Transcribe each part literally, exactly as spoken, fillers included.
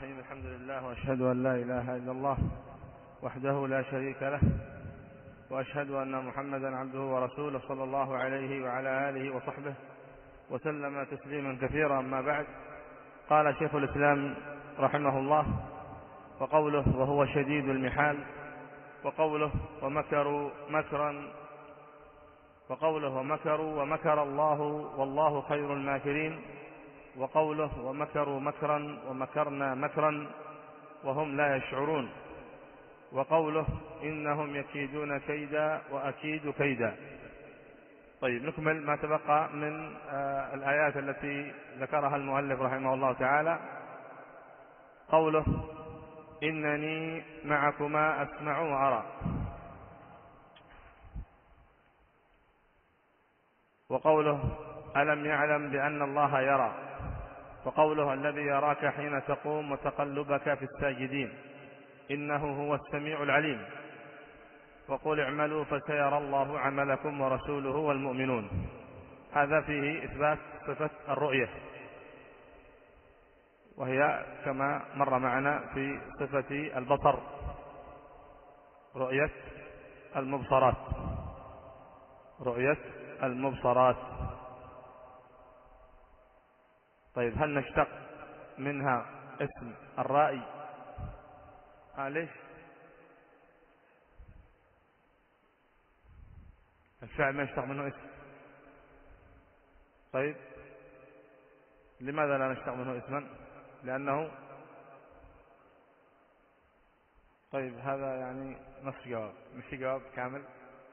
الرحيم. الحمد لله وأشهد أن لا إله إلا الله وحده لا شريك له، وأشهد أن محمدا عبده ورسوله صلى الله عليه وعلى آله وصحبه وسلم تسليما كثيرا. أما بعد، قال شيخ الإسلام رحمه الله: وقوله وهو شديد المحال، وقوله ومكروا مكرا، وقوله ومكروا ومكر الله والله خير الماكرين، وقوله ومكروا مكرا ومكرنا مكرا وهم لا يشعرون، وقوله إنهم يكيدون كيدا وأكيد كيدا. طيب، نكمل ما تبقى من آه الآيات التي ذكرها المؤلف رحمه الله تعالى. قوله إنني معكما أسمع وأرى، وقوله ألم يعلم بأن الله يرى، وقوله الذي يراك حين تقوم وتقلبك في الساجدين إنه هو السميع العليم، وقل اعملوا فسيرى الله عملكم ورسوله والمؤمنون. هذا فيه إثبات صفة الرؤية، وهي كما مر معنا في صفة البصر، رؤية المبصرات، رؤية المبصرات. طيب، هل نشتق منها اسم الرائي؟ آه ليش؟ الفعل ما يشتق منه اسم. طيب، لماذا لا نشتق منه اسما؟ لأنه طيب هذا يعني نصف جواب، مش جواب كامل.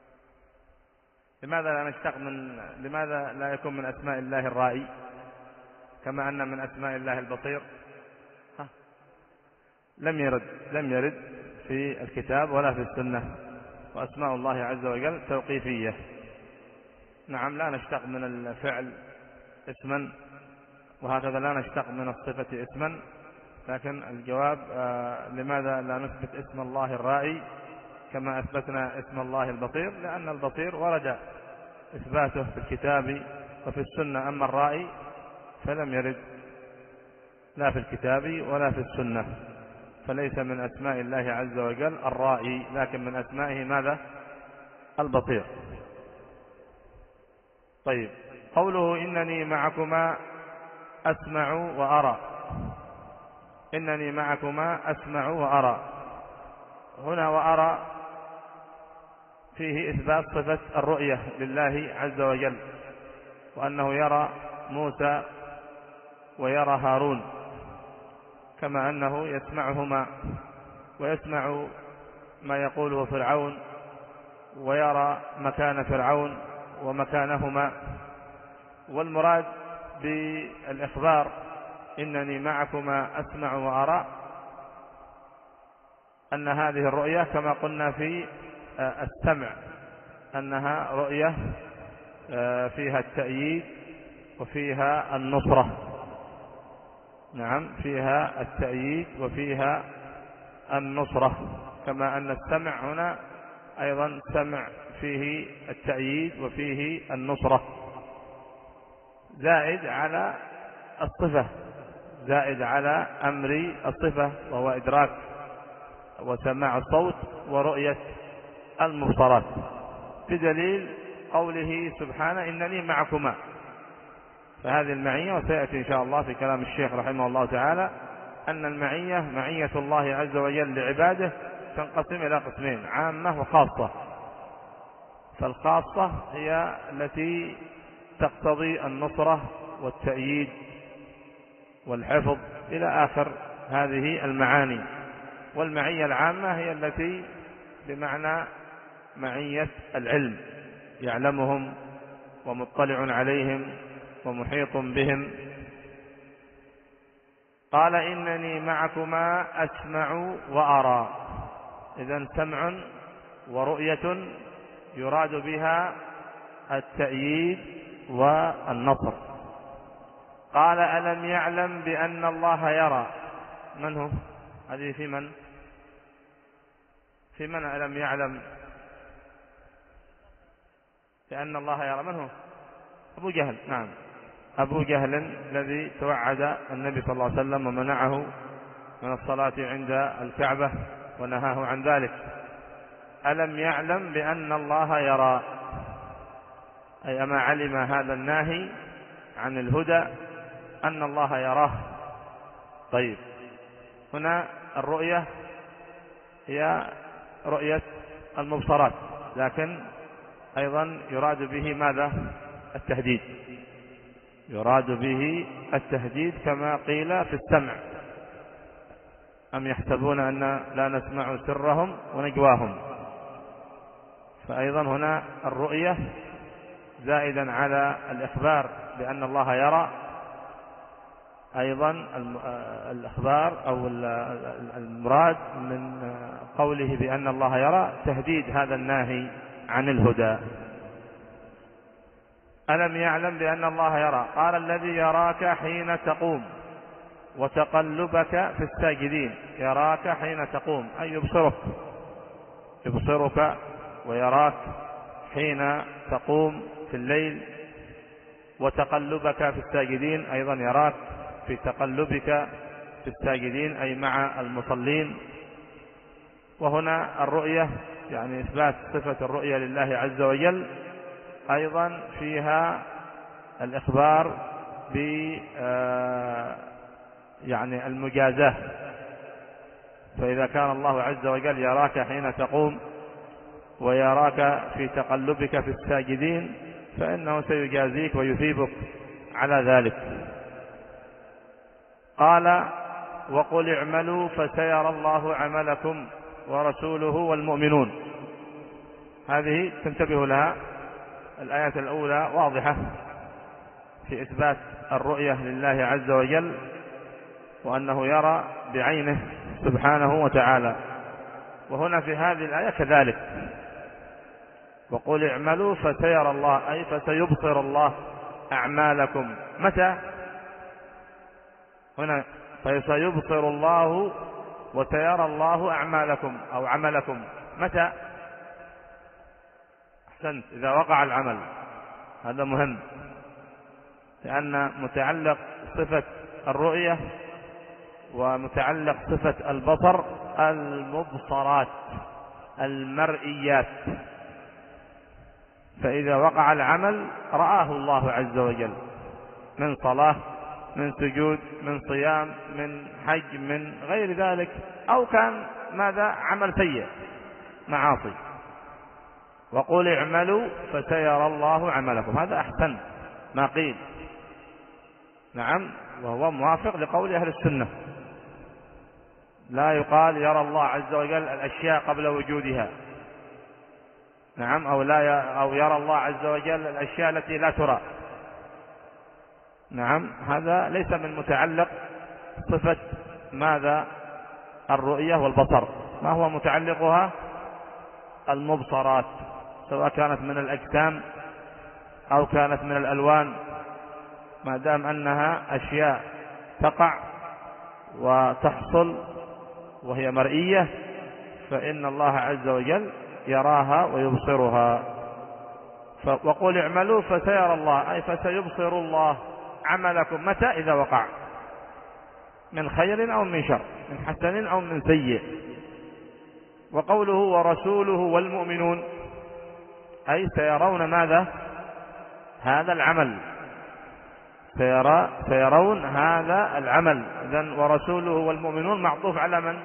لماذا لا نشتق من لماذا لا يكون من أسماء الله الرائي كما أن من أسماء الله البصير؟ ها؟ لم يرد لم يرد في الكتاب ولا في السنة، وأسماء الله عز وجل توقيفية. نعم، لا نشتق من الفعل اسما، وهكذا لا نشتق من الصفة اسما، لكن الجواب آه لماذا لا نثبت اسم الله الرائي كما أثبتنا اسم الله البصير؟ لأن البصير ورد إثباته في الكتاب وفي السنة، أما الرائي فلم يرد لا في الكتاب ولا في السنة، فليس من أسماء الله عز وجل الرائي، لكن من أسمائه ماذا؟ البصير. طيب، قوله إنني معكما أسمع وأرى، إنني معكما أسمع وأرى، هنا وأرى فيه إثبات صفة الرؤية لله عز وجل، وأنه يرى موسى ويرى هارون، كما أنه يسمعهما ويسمع ما يقوله فرعون، ويرى مكان فرعون ومكانهما. والمراد بالإخبار إنني معكما أسمع وأرى أن هذه الرؤية كما قلنا في السمع أنها رؤية فيها التأييد وفيها النصرة. نعم، فيها التأييد وفيها النصرة، كما أن السمع هنا أيضا سمع فيه التأييد وفيه النصرة، زائد على الصفة، زائد على أمر الصفة، وهو إدراك وسماع الصوت ورؤية المبصرات، بدليل قوله سبحانه إنني معكما. فهذه المعية، وسيأتي إن شاء الله في كلام الشيخ رحمه الله تعالى أن المعية معية الله عز وجل لعباده تنقسم إلى قسمين: عامة وخاصة. فالخاصة هي التي تقتضي النصرة والتأييد والحفظ إلى آخر هذه المعاني، والمعية العامة هي التي بمعنى معية العلم، يعلمهم ومطلع عليهم ومحيط بهم. قال إنني معكما أسمع وأرى، إذن سمع ورؤية يراد بها التأييد والنصر. قال ألم يعلم بأن الله يرى، من هو؟ هذه في من؟ في من ألم يعلم بأن الله يرى؟ من هو؟ أبو جهل. نعم، أبو جهل الذي توعد النبي صلى الله عليه وسلم ومنعه من الصلاة عند الكعبة ونهاه عن ذلك. ألم يعلم بأن الله يرى، أي أما علم هذا الناهي عن الهدى أن الله يراه. طيب، هنا الرؤية هي رؤية المبصرات، لكن أيضا يراد به ماذا؟ التهديد، يراد به التهديد كما قيل في السمع: أم يحسبون أن لا نسمع سرهم ونجواهم. فأيضا هنا الرؤية زائدا على الإخبار بأن الله يرى، أيضا الإخبار أو المراد من قوله بأن الله يرى تهديد هذا الناهي عن الهدى. ألم يعلم بأن الله يرى؟ قال: الذي يراك حين تقوم وتقلبك في الساجدين. يراك حين تقوم أي يبصرك، يبصرك ويراك حين تقوم في الليل، وتقلبك في الساجدين أيضا يراك في تقلبك في الساجدين أي مع المصلين. وهنا الرؤية يعني إثبات صفة الرؤية لله عز وجل، أيضا فيها الإخبار ب يعني المجازاة. فإذا كان الله عز وجل يراك حين تقوم ويراك في تقلبك في الساجدين فإنه سيجازيك ويثيبك على ذلك. قال: وقل اعملوا فسيرى الله عملكم ورسوله والمؤمنون. هذه تنتبه لها، الآية الأولى واضحة في إثبات الرؤية لله عز وجل وأنه يرى بعينه سبحانه وتعالى. وهنا في هذه الآية كذلك: وقل اعملوا فسيرى الله أي فسيبصر الله أعمالكم. متى؟ هنا فسيبصر الله وسيرى الله أعمالكم أو عملكم. متى؟ أحسنت، إذا وقع العمل. هذا مهم، لأن متعلق صفة الرؤية ومتعلق صفة البصر المبصرات المرئيات. فإذا وقع العمل رآه الله عز وجل من صلاة، من سجود، من صيام، من حج، من غير ذلك، أو كان ماذا؟ عمل سيء، معاصي. وقل اعملوا فسيرى الله عملكم. هذا أحسن ما قيل، نعم، وهو موافق لقول أهل السنة. لا يقال يرى الله عز وجل الأشياء قبل وجودها، نعم، أو لا ي... أو يرى الله عز وجل الأشياء التي لا ترى، نعم. هذا ليس من متعلق صفة ماذا؟ الرؤية والبصر. ما هو متعلقها؟ المبصرات، سواء كانت من الأجسام أو كانت من الألوان، ما دام أنها أشياء تقع وتحصل وهي مرئية فإن الله عز وجل يراها ويبصرها. وقل اعملوا فسيرى الله أي فسيبصر الله عملكم. متى؟ إذا وقع، من خير أو من شر، من حسن أو من سيء. وقوله ورسوله والمؤمنون أي سيرون ماذا؟ هذا العمل، سيرى سيرون هذا العمل. إذن ورسوله والمؤمنون معطوف على من؟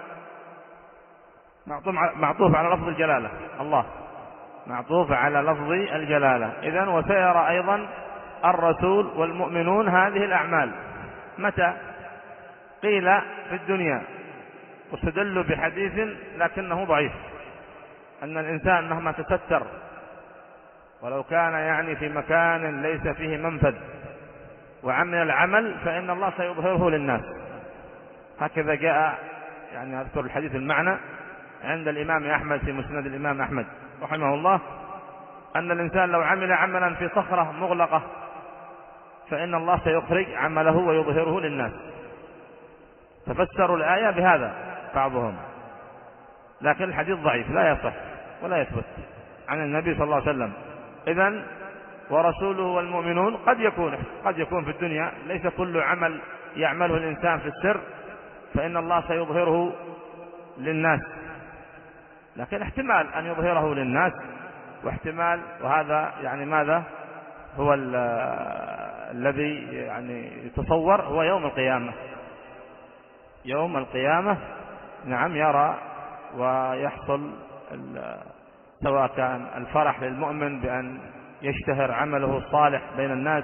معطوف على لفظ الجلالة، الله، معطوف على لفظ الجلالة. إذن وسيرى أيضا الرسول والمؤمنون هذه الأعمال. متى؟ قيل في الدنيا، واستدلوا بحديث لكنه ضعيف، أن الإنسان مهما تستر ولو كان يعني في مكان ليس فيه منفذ وعمل العمل فإن الله سيظهره للناس. هكذا جاء، يعني أذكر الحديث المعنى عند الإمام أحمد في مسند الإمام أحمد رحمه الله، أن الإنسان لو عمل عملا في صخرة مغلقة فإن الله سيخرج عمله ويظهره للناس. تفسروا الآية بهذا بعضهم، لكن الحديث ضعيف لا يصح ولا يثبت عن النبي صلى الله عليه وسلم. إذن ورسوله والمؤمنون قد يكون قد يكون في الدنيا، ليس كل عمل يعمله الإنسان في السر فإن الله سيظهره للناس، لكن احتمال أن يظهره للناس، واحتمال، وهذا يعني ماذا هو الذي يعني يتصور، هو يوم القيامة. يوم القيامة نعم يرى ويحصل سواء كان الفرح للمؤمن بأن يشتهر عمله الصالح بين الناس،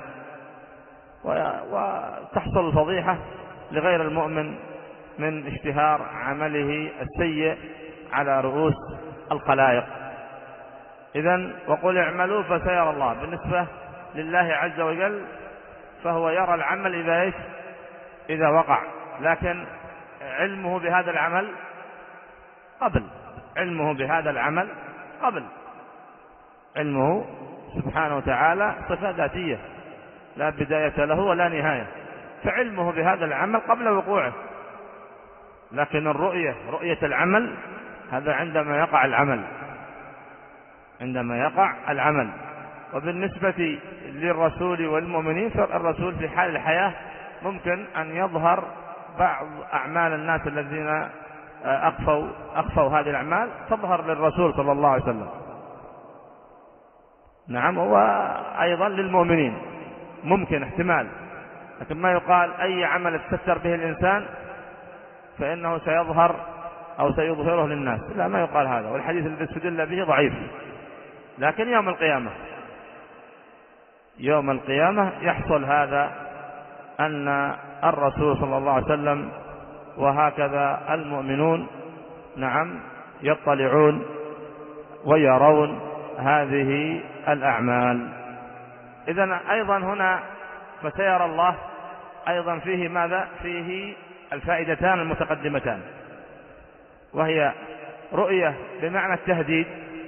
وتحصل الفضيحة لغير المؤمن من اشتهار عمله السيء على رؤوس الخلائق. إذن وقل اعملوا فسيرى الله. بالنسبة لله عز وجل فهو يرى العمل إذا إيش؟ إذا وقع، لكن علمه بهذا العمل قبل علمه بهذا العمل قبل علمه سبحانه وتعالى صفة ذاتية لا بداية له ولا نهاية، فعلمه بهذا العمل قبل وقوعه. لكن الرؤية رؤية العمل هذا عندما يقع العمل عندما يقع العمل. وبالنسبة للرسول والمؤمنين، فالرسول في حال الحياة ممكن أن يظهر بعض أعمال الناس الذين أخفوا, أخفوا هذه الأعمال تظهر للرسول صلى الله عليه وسلم. نعم، وأيضا للمؤمنين ممكن احتمال، لكن ما يقال أي عمل تستر به الإنسان فإنه سيظهر أو سيظهره للناس، لا، ما يقال هذا، والحديث الذي استدل به ضعيف. لكن يوم القيامة يوم القيامة يحصل هذا، أن الرسول صلى الله عليه وسلم وهكذا المؤمنون نعم يطلعون ويرون هذه الأعمال. إذن أيضا هنا فسيرى الله أيضا فيه ماذا؟ فيه الفائدتان المتقدمتان، وهي رؤية بمعنى التهديد،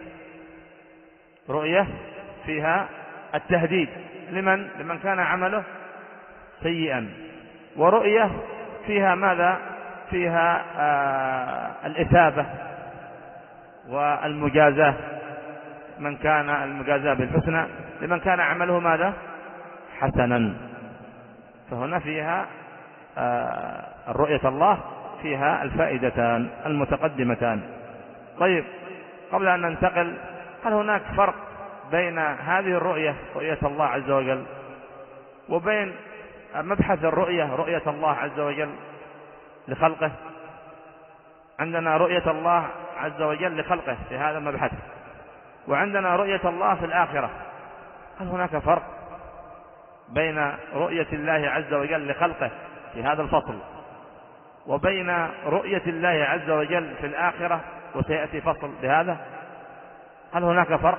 رؤية فيها التهديد لمن؟ لمن كان عمله سيئا، ورؤية فيها ماذا؟ فيها آه الإثابة والمجازاة، من كان المجازاة بالحسنى لمن كان عمله ماذا؟ حسنا. فهنا فيها آه الرؤية الله فيها الفائدتان المتقدمتان. طيب، قبل أن ننتقل، هل هناك فرق بين هذه الرؤية رؤية الله عز وجل وبين مبحث الرؤية رؤية الله عز وجل لخلقه؟ عندنا رؤية الله عز وجل لخلقه في هذا المبحث، وعندنا رؤية الله في الآخرة. هل هناك فرق بين رؤية الله عز وجل لخلقه في هذا الفصل وبين رؤية الله عز وجل في الآخرة؟ وسيأتي فصل بهذا. هل هناك فرق؟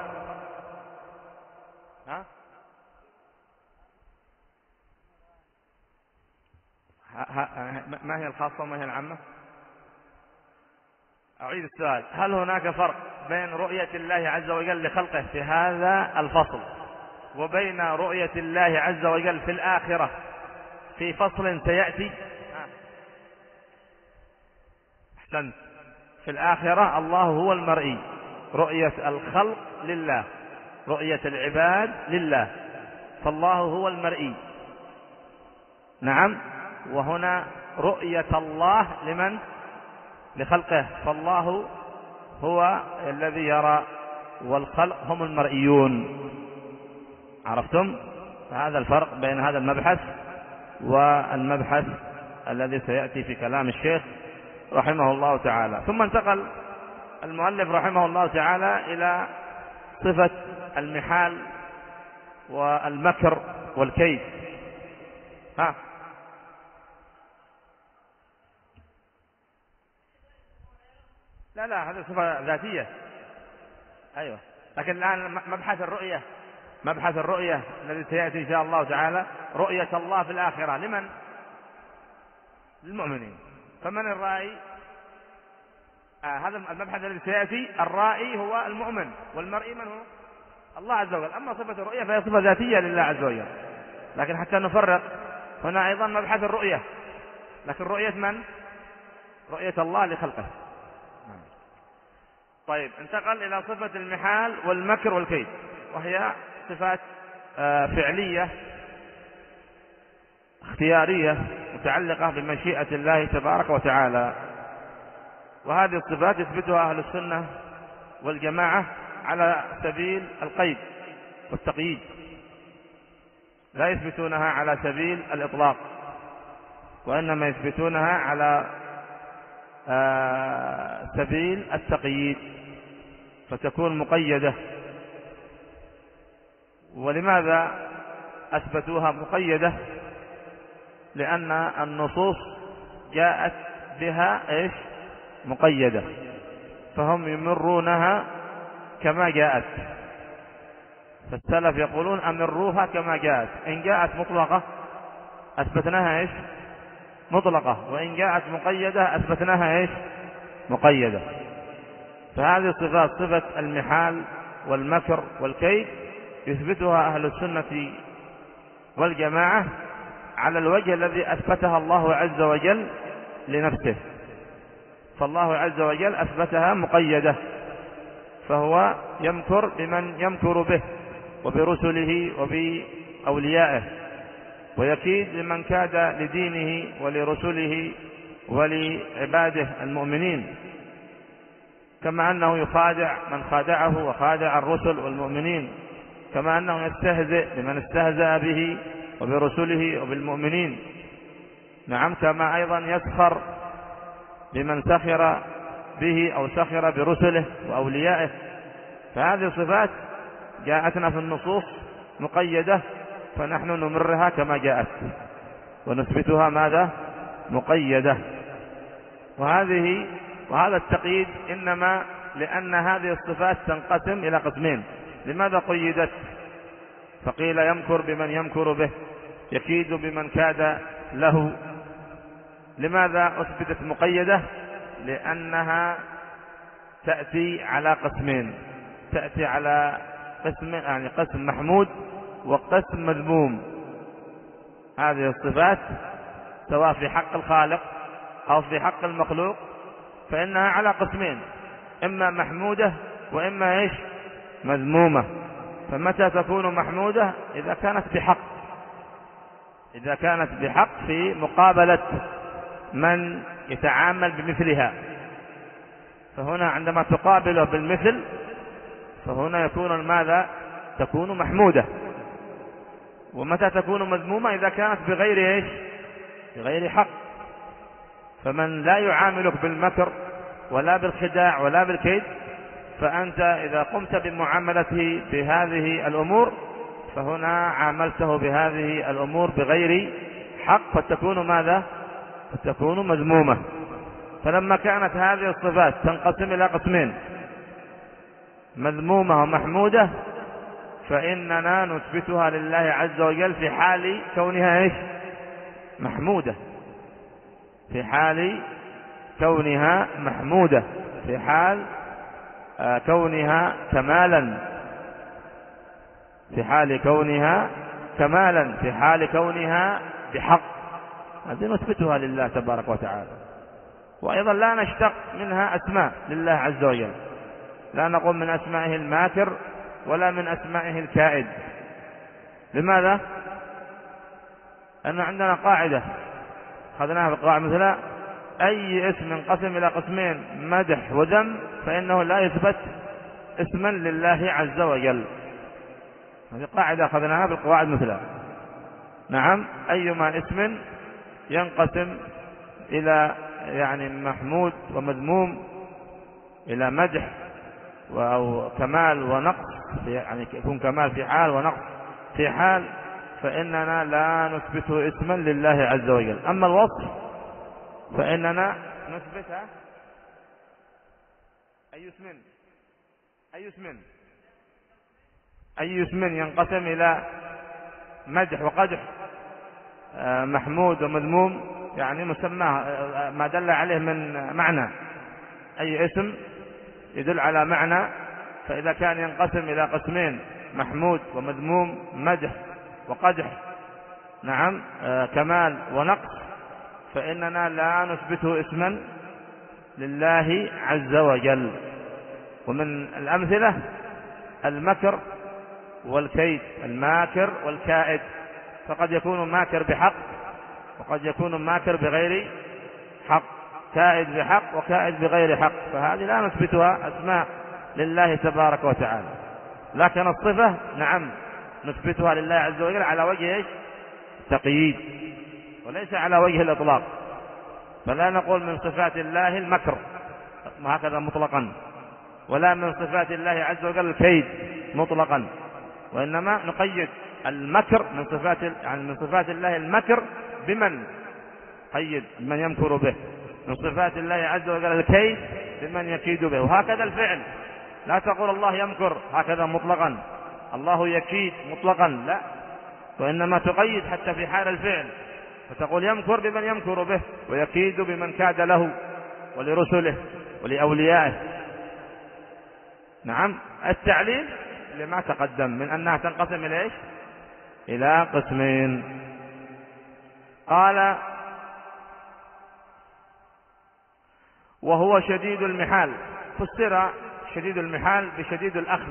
ها؟ ما هي الخاصة وما هي العامة؟ أعيد السؤال. هل هناك فرق بين رؤية الله عز وجل لخلقه في هذا الفصل وبين رؤية الله عز وجل في الآخرة في فصل سيأتي؟ أحسنت. في الآخرة الله هو المرئي، رؤية الخلق لله، رؤية العباد لله، فالله هو المرئي. نعم، وهنا رؤية الله لمن؟ لخلقه، فالله هو الذي يرى والخلق هم المرئيون. عرفتم؟ هذا الفرق بين هذا المبحث والمبحث الذي سيأتي في كلام الشيخ رحمه الله تعالى. ثم انتقل المؤلف رحمه الله تعالى إلى صفة المحال والمكر والكيد. ها لا لا هذه صفة ذاتية. أيوة، لكن الآن مبحث الرؤية مبحث الرؤية الذي سيأتي إن شاء الله تعالى رؤية الله في الآخرة لمن؟ للمؤمنين. فمن الرائي؟ آه هذا المبحث الذي سيأتي، الرائي هو المؤمن، والمرئي من هو؟ الله عز وجل. أما صفة الرؤية فهي صفة ذاتية لله عز وجل، لكن حتى نفرق هنا أيضا مبحث الرؤية، لكن رؤية من؟ رؤية الله لخلقه. طيب، انتقل إلى صفة المحال والمكر والكيد، وهي صفات فعلية اختيارية متعلقة بمشيئة الله تبارك وتعالى. وهذه الصفات يثبتها أهل السنة والجماعة على سبيل القيد والتقييد، لا يثبتونها على سبيل الإطلاق، وإنما يثبتونها على آه سبيل التقييد، فتكون مقيدة. ولماذا أثبتوها مقيدة؟ لأن النصوص جاءت بها إيش؟ مقيدة، فهم يمرونها كما جاءت. فالسلف يقولون أمروها كما جاءت، إن جاءت مطلقة أثبتناها إيش؟ مطلقة، وإن جاءت مقيدة أثبتناها إيش؟ مقيدة. فهذه الصفات، صفة المحال والمكر والكيد، يثبتها أهل السنة والجماعة على الوجه الذي أثبتها الله عز وجل لنفسه. فالله عز وجل أثبتها مقيدة، فهو يمكر بمن يمكر به وبرسله وبأوليائه، ويكيد لمن كاد لدينه ولرسله ولعباده المؤمنين، كما أنه يخادع من خادعه وخادع الرسل والمؤمنين، كما أنه يستهزئ بمن استهزأ به وبرسله وبالمؤمنين. نعم، كما أيضا يسخر بمن سخر به أو سخر برسله وأوليائه. فهذه الصفات جاءتنا في النصوص مقيدة، فنحن نمرها كما جاءت ونثبتها ماذا؟ مقيدة. وهذه وهذا التقييد إنما لأن هذه الصفات تنقسم إلى قسمين. لماذا قيدت؟ فقيل يمكر بمن يمكر به، يكيد بمن كاد له. لماذا أثبتت مقيدة؟ لأنها تأتي على قسمين، تأتي على قسم، يعني قسم محمود وقسم مذموم. هذه الصفات سواء في حق الخالق أو في حق المخلوق فإنها على قسمين، إما محمودة وإما إيش؟ مذمومة. فمتى تكون محمودة؟ إذا كانت بحق، إذا كانت بحق في مقابلة من يتعامل بمثلها. فهنا عندما تقابله بالمثل فهنا يكون ماذا؟ تكون محمودة. ومتى تكون مذمومة؟ إذا كانت بغير إيش؟ بغير حق. فمن لا يعاملك بالمكر ولا بالخداع ولا بالكيد، فأنت إذا قمت بمعاملته بهذه الأمور فهنا عاملته بهذه الأمور بغير حق، فتكون ماذا؟ فتكون مذمومة. فلما كانت هذه الصفات تنقسم إلى قسمين، مذمومة ومحمودة، فإننا نثبتها لله عز وجل في حال كونها إيش؟ محمودة، في حال كونها محمودة، في حال كونها كمالا، في حال كونها كمالا، في حال كونها بحق. هذه نثبتها لله تبارك وتعالى. وأيضا لا نشتق منها أسماء لله عز وجل، لا نقول من أسمائه الماكر ولا من أسمائه الكائد. لماذا؟ لأن عندنا قاعدة أخذناها في القواعد، مثلا أي اسم انقسم إلى قسمين مدح وذم فإنه لا يثبت اسما لله عز وجل. هذه قاعدة أخذناها في القواعد مثلا. نعم، أيما اسم ينقسم إلى يعني محمود ومذموم، إلى مدح أو كمال ونقص، يعني يكون كمال في حال ونقص في حال، فإننا لا نثبته اسما لله عز وجل. أما الوصف فإننا نثبتها أي اسم أي اسم أي اسم ينقسم إلى مدح وقدح، محمود ومذموم، يعني مسماه ما دل عليه من معنى. أي اسم يدل على معنى، فإذا كان ينقسم إلى قسمين محمود ومذموم، مدح وقدح، نعم، كمال ونقص، فإننا لا نثبته اسما لله عز وجل. ومن الأمثلة المكر والكيد، الماكر والكائد، فقد يكون ماكر بحق وقد يكون ماكر بغير حق، كائد بحق وكائد بغير حق، فهذه لا نثبتها أسماء لله تبارك وتعالى. لكن الصفة نعم نثبتها لله عز وجل على وجه إيش؟ تقييد، وليس على وجه الإطلاق. فلا نقول من صفات الله المكر هكذا مطلقا، ولا من صفات الله عز وجل الكيد مطلقا، وإنما نقيد المكر من صفات يعني من صفات الله المكر بمن قيد من يمكر به، من صفات الله عز وجل الكيد بمن يكيد به، وهكذا الفعل. لا تقول الله يمكر هكذا مطلقا، الله يكيد مطلقا، لا، وإنما تقيد حتى في حال الفعل، فتقول يمكر بمن يمكر به ويكيد بمن كاد له ولرسله ولأوليائه. نعم. التعليل لما تقدم من أنها تنقسم إلى إيش؟ إلى قسمين. قال وهو شديد المحال، فسر شديد المحال بشديد الأخذ،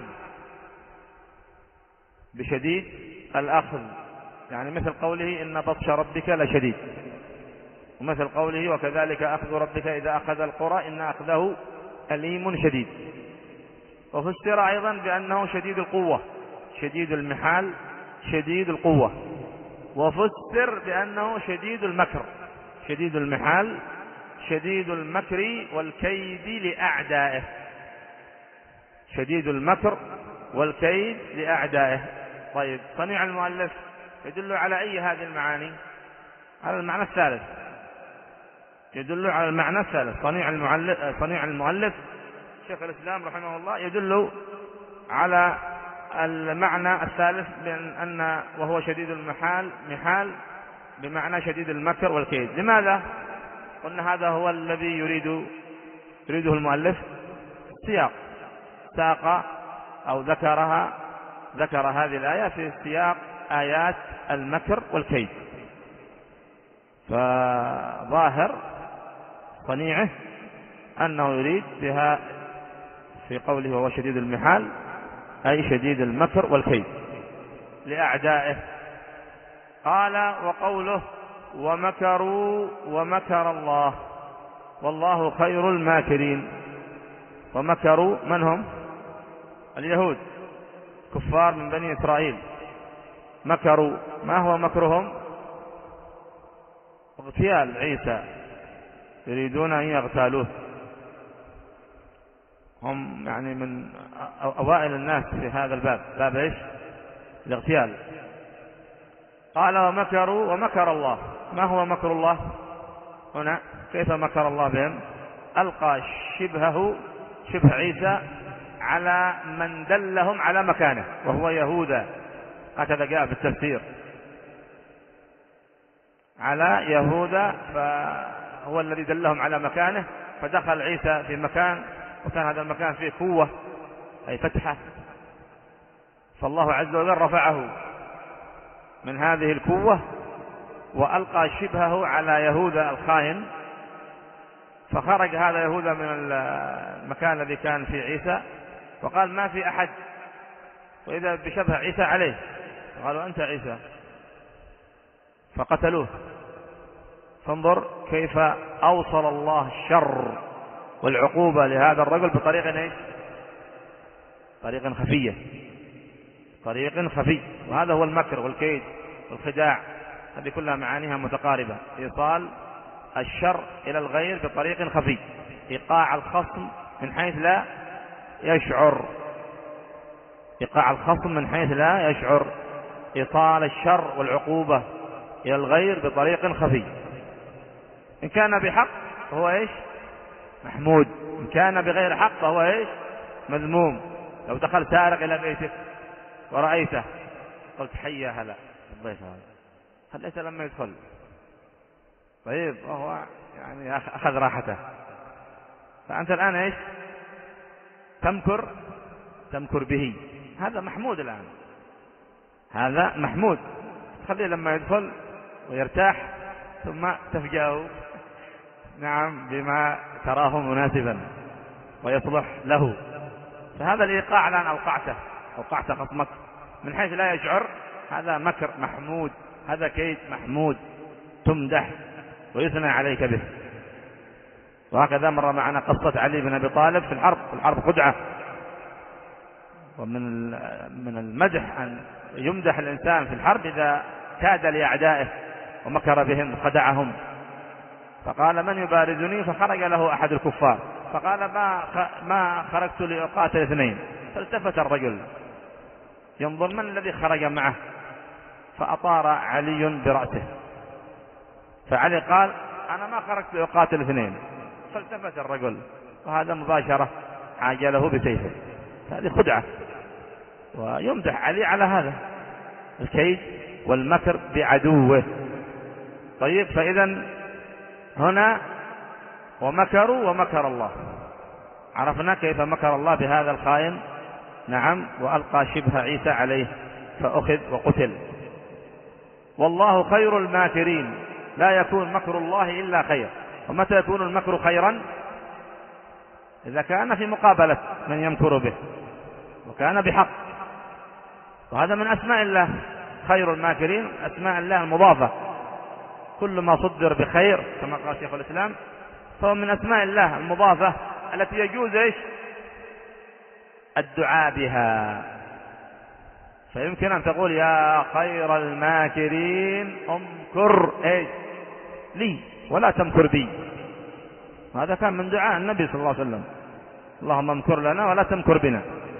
بشديد الأخذ، يعني مثل قوله إن بطش ربك لشديد، ومثل قوله وكذلك أخذ ربك إذا أخذ القرى إن أخذه أليم شديد. وفسر أيضا بأنه شديد القوة، شديد المحال شديد القوة. وفسر بأنه شديد المكر، شديد المحال شديد المكر والكيد لأعدائه، شديد المكر والكيد لأعدائه. طيب، صنيع المؤلف يدل على أي هذه المعاني؟ على المعنى الثالث، يدل على المعنى الثالث. صنيع المؤلف صنيع المؤلف شيخ الإسلام رحمه الله يدل على المعنى الثالث بأن أن وهو شديد المحال محال بمعنى شديد المكر والكيد. لماذا قلنا هذا هو الذي يريد يريده المؤلف؟ السياق، ساق أو ذكرها ذكر هذه الآية في سياق آيات المكر والكيد، فظاهر صنيعه أنه يريد بها في قوله وهو شديد المحال أي شديد المكر والكيد لأعدائه. قال وقوله ومكروا ومكر الله والله خير الماكرين. ومكروا من هم؟ اليهود، كفار من بني إسرائيل. مكروا، ما هو مكرهم؟ اغتيال عيسى، يريدون أن يغتالوه، هم يعني من أوائل الناس في هذا الباب، باب إيش؟ الاغتيال. قال ومكروا ومكر الله. ما هو مكر الله هنا؟ كيف مكر الله بهم؟ ألقى شبهه شبه عيسى على من دلهم على مكانه وهو يهوذا، هكذا جاء في التفسير، على يهوذا، فهو الذي دلهم على مكانه، فدخل عيسى في مكان وكان هذا المكان فيه قوة أي فتحة، فالله عز وجل رفعه من هذه القوة وألقى شبهه على يهوذا الخائن، فخرج هذا يهوذا من المكان الذي كان فيه عيسى وقال ما في أحد، وإذا بشبه عيسى عليه، قالوا أنت عيسى، فقتلوه. فانظر كيف أوصل الله الشر والعقوبة لهذا الرجل بطريق ايش؟ طريق خفية، طريق خفي. وهذا هو المكر والكيد والخداع، هذه كلها معانيها متقاربة، إيصال الشر إلى الغير بطريق خفي، إيقاع الخصم من حيث لا يشعر، إيقاع الخصم من حيث لا يشعر، إيصال الشر والعقوبة إلى الغير بطريق خفي. إن كان بحق فهو إيش؟ محمود، إن كان بغير حق فهو إيش؟ مذموم. لو دخل سارق إلى بيتك ورأيته قلت حيا هلا الضيف هذا، خليته لما يدخل، طيب وهو يعني أخذ راحته، فأنت الآن إيش؟ تمكر تمكر به، هذا محمود الآن، هذا محمود، تخليه لما يدخل ويرتاح ثم تفجأه نعم بما تراه مناسبا ويصلح له. فهذا الإيقاع الآن أوقعته أوقعت خصمك من حيث لا يشعر، هذا مكر محمود، هذا كيد محمود. تمدح ويثنى عليك به. وهكذا مر معنا قصة علي بن أبي طالب في الحرب في الحرب خدعة. ومن من المدح أن يمدح الإنسان في الحرب إذا كاد لأعدائه ومكر بهم وخدعهم. فقال من يبارزني؟ فخرج له أحد الكفار فقال ما ما خرجت لأقاتل اثنين. فالتفت الرجل ينظر من الذي خرج معه، فأطار علي برأسه. فعلي قال أنا ما خرجت لأقاتل اثنين. فالتفت الرجل وهذا مباشرة عاجله بسيفه. هذه خدعة. ويمدح علي على هذا الكيد والمكر بعدوه. طيب، فإذا هنا ومكروا ومكر الله. عرفنا كيف مكر الله بهذا الخائن. نعم، وألقى شبه عيسى عليه فأخذ وقتل. والله خير الماكرين، لا يكون مكر الله إلا خير. ومتى يكون المكر خيرا؟ إذا كان في مقابلة من يمكر به وكان بحق. وهذا من أسماء الله خير الماكرين، أسماء الله المضافة. كل ما صدر بخير كما قال شيخ الإسلام فهو من أسماء الله المضافة التي يجوز إيش الدعاء بها. فيمكن أن تقول يا خير الماكرين امكر إيش لي ولا تمكر بي. هذا كان من دعاء النبي صلى الله عليه وسلم، اللهم امكر لنا ولا تمكر بنا.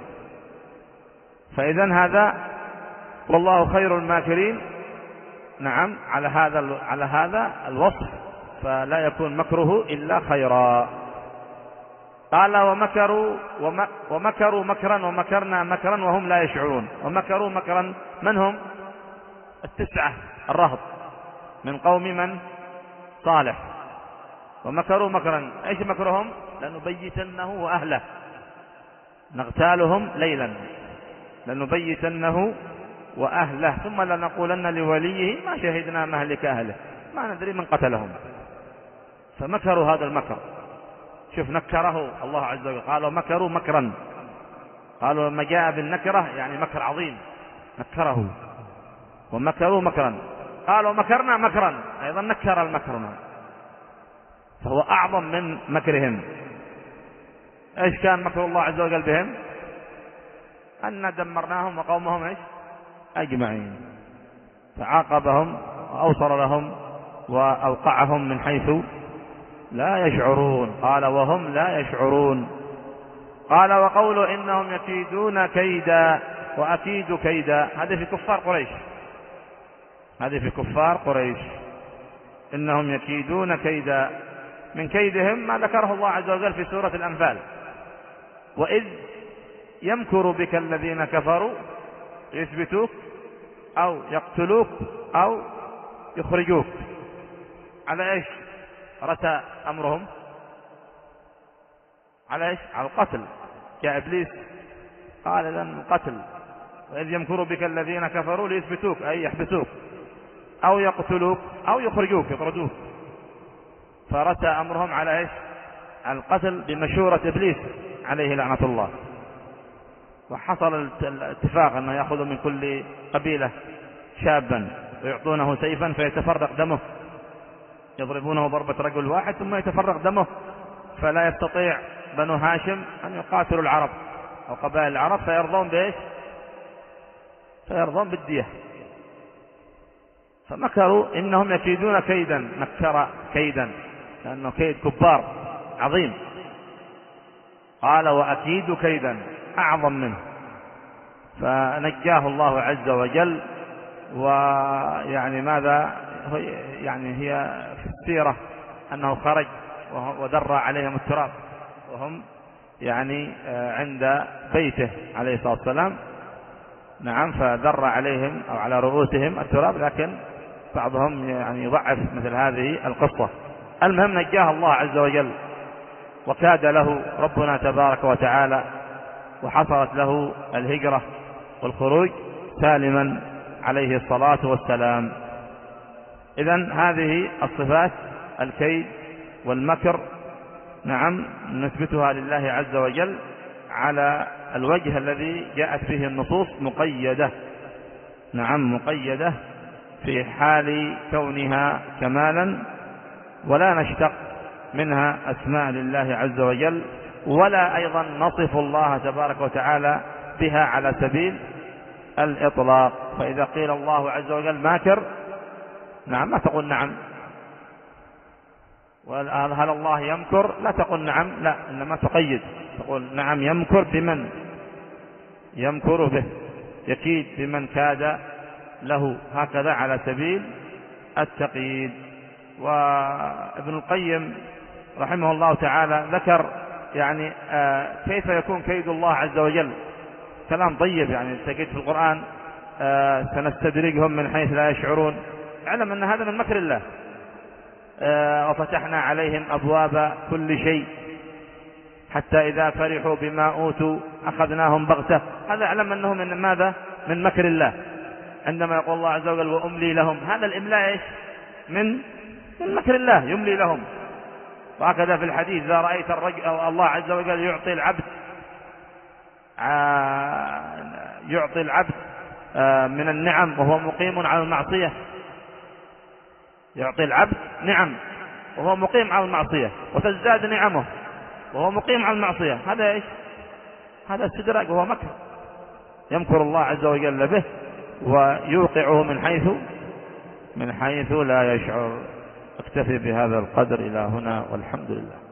فإذا هذا والله خير الماكرين. نعم، على هذا على هذا الوصف فلا يكون مكره إلا خيرا. قال ومكروا ومكروا مكرا ومكرنا مكرا وهم لا يشعرون. ومكروا مكرا من هم؟ التسعة الرهط من قوم من؟ صالح. ومكروا مكرا، ايش مكرهم؟ لنبيتنه وأهله، نغتالهم ليلا، لنبيتنه وأهله ثم لنقولن لوليه ما شهدنا مهلك أهله ما ندري من قتلهم. فمكروا هذا المكر. شوف نكره الله عز وجل، قالوا مكروا مكرا. قالوا لما جاء بالنكرة يعني مكر عظيم نكره. ومكروا مكرا قالوا مكرنا مكرا أيضا نكر المكرنا، فهو أعظم من مكرهم. إيش كان مكر الله عز وجل بهم؟ أن دمرناهم وقومهم إيش أجمعين. فعاقبهم وأوصل لهم وأوقعهم من حيث لا يشعرون. قال وهم لا يشعرون. قال وقولوا إنهم يكيدون كيدا وأكيد كيدا. هذه في كفار قريش، هذه في كفار قريش إنهم يكيدون كيدا. من كيدهم ما ذكره الله عز وجل في سورة الأنفال: وإذ يمكر بك الذين كفروا يثبتوك أو يقتلوك أو يخرجوك. على إيش رتى أمرهم؟ على إيش؟ على القتل. يا إبليس قال لن القتل. وإذ يمكر بك الذين كفروا ليثبتوك أي يحبسوك أو يقتلوك أو يخرجوك يطردوك. فرتى أمرهم على إيش؟ على القتل بمشورة إبليس عليه لعنة الله. وحصل الاتفاق أنه يأخذ من كل قبيلة شابا ويعطونه سيفا فيتفرق دمه، يضربونه ضربة رجل واحد ثم يتفرق دمه، فلا يستطيع بنو هاشم أن يقاتلوا العرب أو قبائل العرب فيرضون بإيش؟ فيرضون بالدية. فمكروا إنهم يكيدون كيدا، مكر كيدا لأنه كيد كبار عظيم. قال وأكيد كيدا أعظم منه. فنجاه الله عز وجل. ويعني ماذا يعني هي في السيرة أنه خرج ودر عليهم التراب وهم يعني عند بيته عليه الصلاة والسلام. نعم، فذر عليهم أو على رؤوسهم التراب، لكن بعضهم يعني يضعف مثل هذه القصة. المهم نجاه الله عز وجل وكاد له ربنا تبارك وتعالى، وحصلت له الهجرة والخروج سالما عليه الصلاة والسلام. إذن هذه الصفات الكيد والمكر نعم نثبتها لله عز وجل على الوجه الذي جاءت به النصوص مقيدة. نعم مقيدة في حال كونها كمالا، ولا نشتق منها أسماء لله عز وجل، ولا أيضا نصف الله تبارك وتعالى بها على سبيل الإطلاق. فإذا قيل الله عز وجل ماكر، نعم، ما تقول نعم. وهل الله يمكر؟ لا تقول نعم، لا، إنما تقيد، تقول نعم يمكر بمن يمكر به، يكيد بمن كاد له، هكذا على سبيل التقييد. وابن القيم رحمه الله تعالى ذكر يعني آه كيف يكون كيد الله عز وجل، كلام طيب. يعني تجد في القرآن آه سنستدرجهم من حيث لا يشعرون، اعلم أن هذا من مكر الله. آه وفتحنا عليهم أبواب كل شيء حتى إذا فرحوا بما أوتوا أخذناهم بغتة، هذا اعلم أنه من ماذا؟ من مكر الله. عندما يقول الله عز وجل وأملي لهم، هذا الإملاء إيش؟ من من مكر الله، يملي لهم. وهكذا في الحديث إذا رأيت الرجل أو الله عز وجل يعطي العبد يعطي العبد من النعم وهو مقيم على المعصية، يعطي العبد نعم وهو مقيم على المعصية، وتزداد نعمه وهو مقيم على المعصية، هذا إيش؟ هذا استدراج وهو مكر، يمكر الله عز وجل به ويوقعه من حيث من حيث لا يشعر. اكتفي بهذا القدر إلى هنا، والحمد لله.